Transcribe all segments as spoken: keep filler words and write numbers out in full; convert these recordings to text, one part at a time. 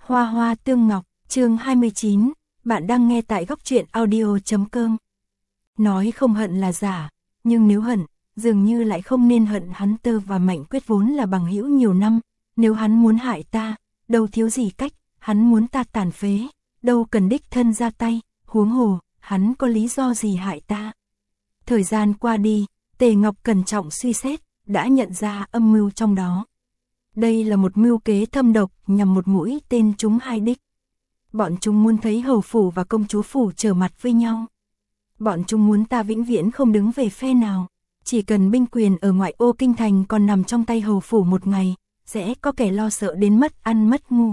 Hoa hoa tương ngọc, chương hai mươi chín, bạn đang nghe tại góc truyện audio chấm com. Nói không hận là giả, nhưng nếu hận, dường như lại không nên hận. Hắn Tơ và Mạnh Quyết vốn là bằng hữu nhiều năm, nếu hắn muốn hại ta, đâu thiếu gì cách, hắn muốn ta tàn phế, đâu cần đích thân ra tay, huống hồ, hắn có lý do gì hại ta. Thời gian qua đi, Tề Ngọc cẩn trọng suy xét, đã nhận ra âm mưu trong đó. Đây là một mưu kế thâm độc nhằm một mũi tên trúng hai đích. Bọn chúng muốn thấy hầu phủ và công chúa phủ trở mặt với nhau. Bọn chúng muốn ta vĩnh viễn không đứng về phe nào. Chỉ cần binh quyền ở ngoại ô kinh thành còn nằm trong tay hầu phủ một ngày, sẽ có kẻ lo sợ đến mất ăn mất ngủ.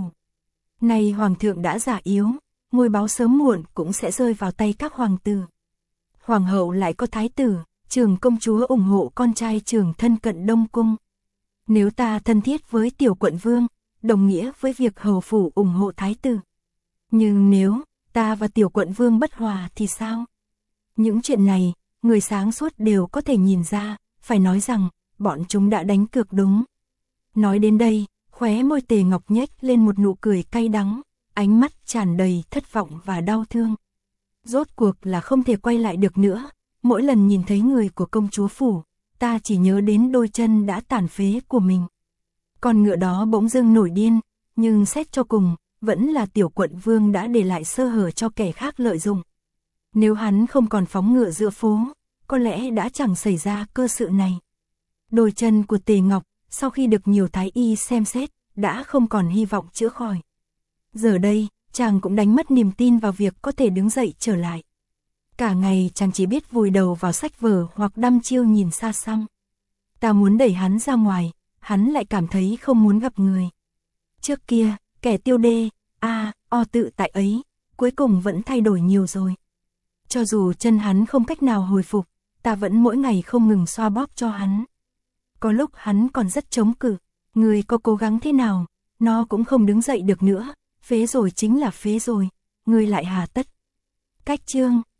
Nay hoàng thượng đã già yếu, ngôi báu sớm muộn cũng sẽ rơi vào tay các hoàng tử. Hoàng hậu lại có thái tử, trưởng công chúa ủng hộ con trai trưởng thân cận Đông Cung. Nếu ta thân thiết với tiểu quận vương, đồng nghĩa với việc hầu phủ ủng hộ thái tử. Nhưng nếu ta và tiểu quận vương bất hòa thì sao? Những chuyện này, người sáng suốt đều có thể nhìn ra, phải nói rằng, bọn chúng đã đánh cược đúng. Nói đến đây, khóe môi Tề Ngọc nhếch lên một nụ cười cay đắng, ánh mắt tràn đầy thất vọng và đau thương. Rốt cuộc là không thể quay lại được nữa, mỗi lần nhìn thấy người của công chúa phủ, ta chỉ nhớ đến đôi chân đã tàn phế của mình. Con ngựa đó bỗng dưng nổi điên, nhưng xét cho cùng, vẫn là tiểu quận vương đã để lại sơ hở cho kẻ khác lợi dụng. Nếu hắn không còn phóng ngựa giữa phố, có lẽ đã chẳng xảy ra cơ sự này. Đôi chân của Tề Ngọc, sau khi được nhiều thái y xem xét, đã không còn hy vọng chữa khỏi. Giờ đây, chàng cũng đánh mất niềm tin vào việc có thể đứng dậy trở lại. Cả ngày chàng chỉ biết vùi đầu vào sách vở hoặc đăm chiêu nhìn xa xăm. Ta muốn đẩy hắn ra ngoài, hắn lại cảm thấy không muốn gặp người. Trước kia, kẻ tiêu đê, a, o tự tại ấy, cuối cùng vẫn thay đổi nhiều rồi. Cho dù chân hắn không cách nào hồi phục, ta vẫn mỗi ngày không ngừng xoa bóp cho hắn. Có lúc hắn còn rất chống cự, người có cố gắng thế nào, nó cũng không đứng dậy được nữa, phế rồi chính là phế rồi, người lại hà tất. Cách chương